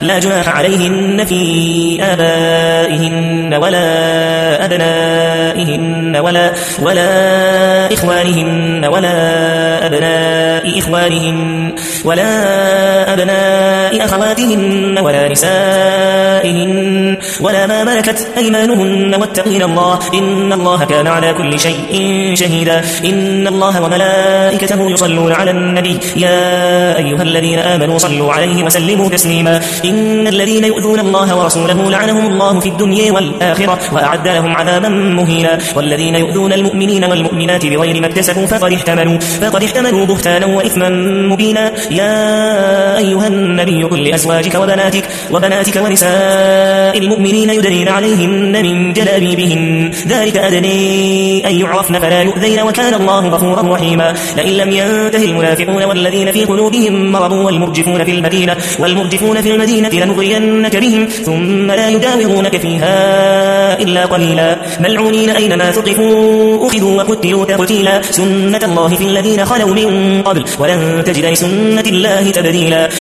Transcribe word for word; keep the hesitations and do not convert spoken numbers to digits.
لا جناح عليهن في آبائهن ولا أبنائهن ولا ولا إخوانهن ولا أبناء إخوانهن ولا أبناء أخواتهن ولا نسائهن ولا ما ملكت أيمانهن واتقين الله إن الله كان على كل شيء شهيدا إن الله وملائكته يصلون على النبي يا أيها الذين آمنوا صلوا عليه وسلموا تسليما إن الذين يؤذون الله ورسوله لعنهم الله في الدنيا والآخرة وأعد لهم عذابا مهينا والذين يؤذون المؤمنين والمؤمنات بغير ما اكتسبوا فقد احتملوا فقد احتملوا بهتانا وإثما مبينا يا أيها النبي قل لأزواجك وبناتك وبناتك ونساء المؤمنين يدنين عليهن من جلابيبهن ذلك أدني أن يعرفن فلا يؤذين وكان الله غفورا رحيما لئن لم ينته المنافقون والذين في قلوبهم مرض والمرجفون في المدينة والمرجفون في المدينة لنغرينك بهم ثم لا يجاورونك فيها إلا قليلا ملعونين أينما ثقفوا أخذوا وقتلوا تقتيلا سنة الله في الذين خلوا من قبل ولن تجد لسنة الله تبديلا